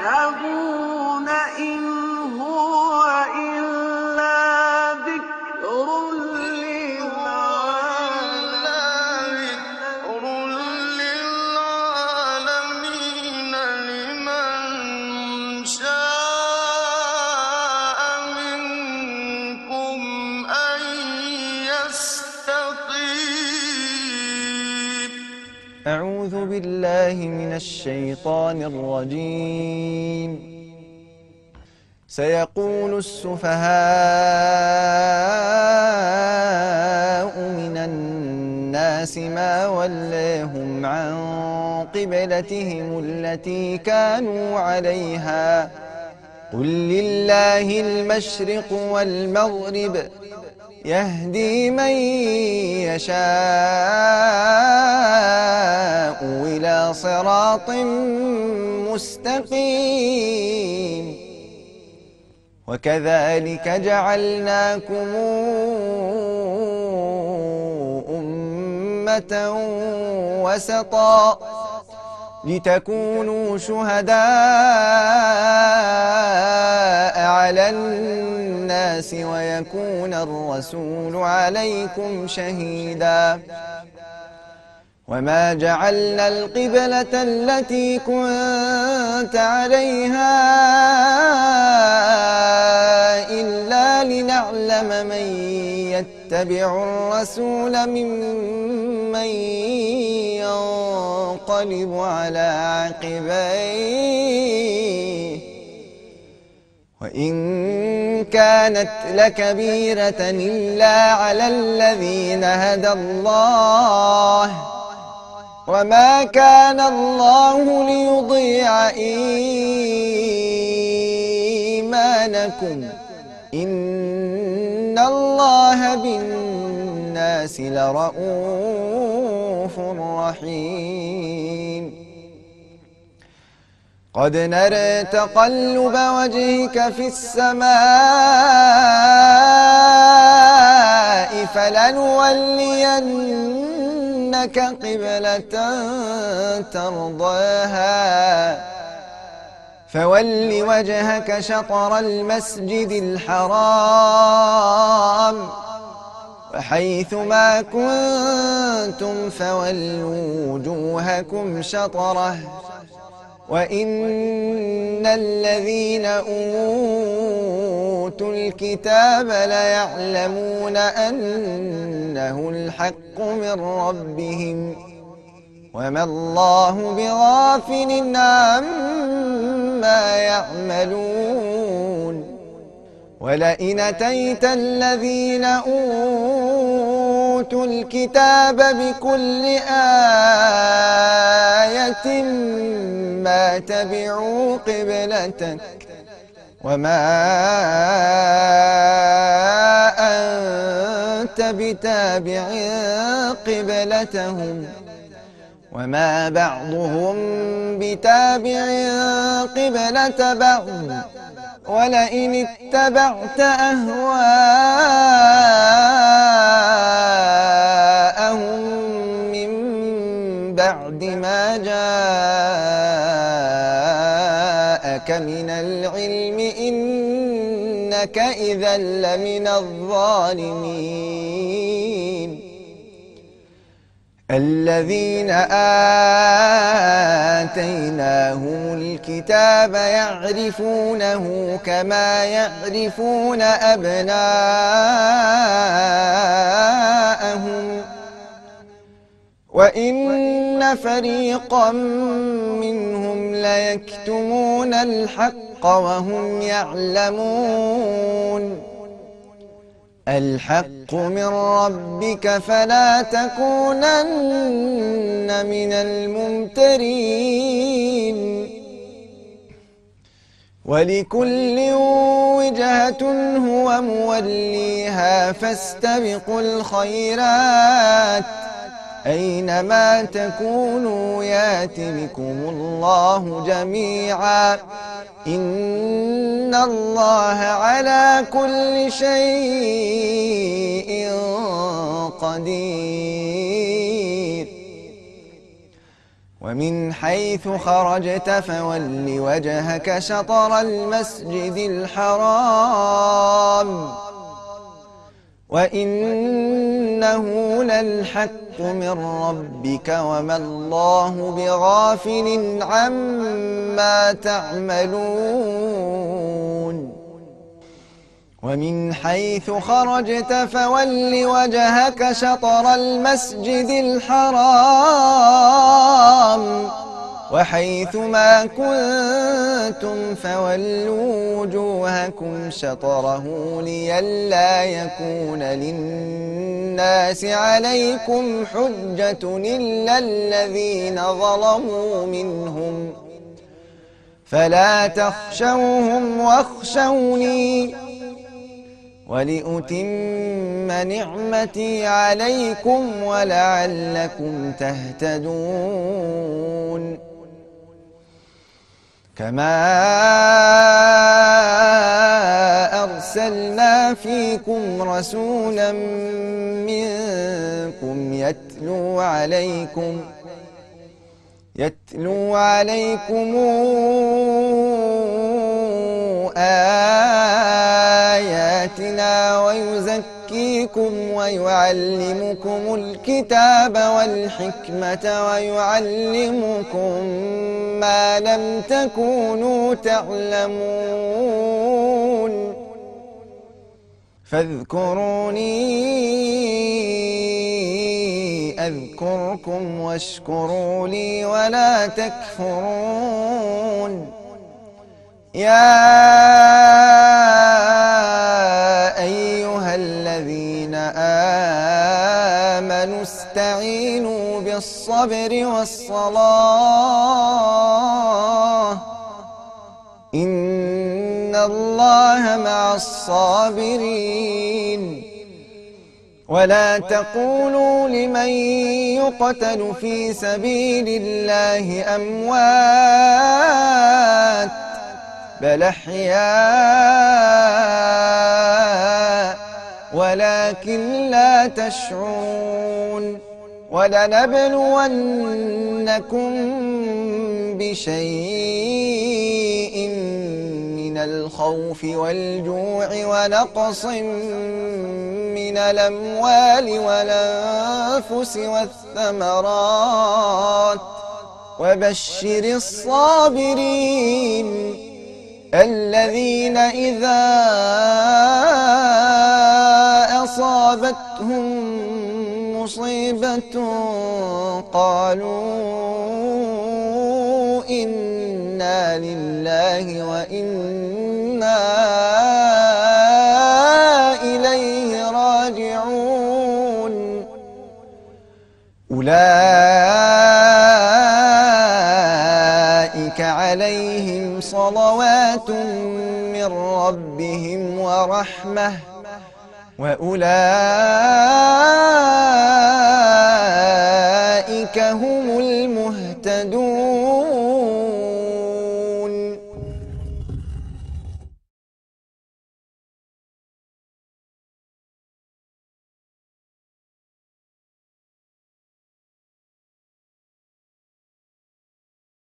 تذهبون إن هو إلا ذكر للعالمين لمن شاء منكم أن يستقيم. أعوذ بالله من الشيطان الرجيم. سيقول السفهاء من الناس ما ولاهم عن قبلتهم التي كانوا عليها قل لله المشرق والمغرب يهدي من يشاء إلى صراط مستقيم. وكذلك جعلناكم أمة وسطا لتكونوا شهداء على الناس ويكون الرسول عليكم شهيدا. وما جعلنا القبلة التي كنت عليها إلا لنعلم من يتبع الرسول ممن ينقلب على عقبيه وإن كانت لكبيرة إلا على الذين هدى الله وما كان الله ليضيع إيمانكم إن الله بالناس لرءوف رحيم. قد نرى تقلب وجهك في السماء فلنولينك قبلة ترضاها فول وجهك شطر المسجد الحرام وحيث ما كنتم فولوا وجوهكم شطره وإن الذين أوتوا الكتاب ليعلمون أنه الحق من ربهم وما الله بغافل عما يعملون. ولئن أتيت الذين أوتوا الكتاب بكل آية ما تبعوا قبلتك وما أنت بتابع قبلتهم وما بعضهم بتابع قبلة بعض ولئن اتبعت أهواءهم من بعد ما جاءك من العلم إنك إذا لمن الظالمين. الذين آتيناهم الكتاب يعرفونه كما يعرفون أبناءهم وإن فريقا منهم ليكتمون الحق وهم يعلمون. الحق من ربك فلا تكونن من الممترين. ولكل وجهة هو موليها فاستبقوا الخيرات أينما تكونوا يات بكم الله جميعا إن الله على كل شيء قدير. ومن حيث خرجت فول وجهك شطر المسجد الحرام وإنه للحق من ربك وما الله بغافل عما تعملون ومن حيث خرجت فول وجهك شطر المسجد الحرام وحيث ما كنتم فولوا وجوهكم شطره لئلا يكون للناس عليكم حجة إلا الذين ظلموا منهم فلا تخشوهم واخشوني ولأتم نعمتي عليكم ولعلكم تهتدون كما أرسلنا فيكم رسولا منكم يتلو عليكم آياتنا ويزكيكم ويعلمكم الكتاب والحكمة ويعلمكم ما لم تكونوا تعلمون فاذكروني أذكركم واشكروا لي ولا تكفرون يا أيها الذين آمنوا استعينوا بالصبر والصلاة إن الله مع الصابرين ولا تقولوا لمن يقتل في سبيل الله أموات بل أحياء ولكن لا تشعرون ولنبلونكم بشيء من الخوف والجوع ونقص من الأموال والأنفس والثمرات وبشر الصابرين الذين إذا أصابتهم مصيبة قالوا إنا لله وإنا إليه راجعون أولئك عليهم صلوات من ربهم ورحمة وأولئك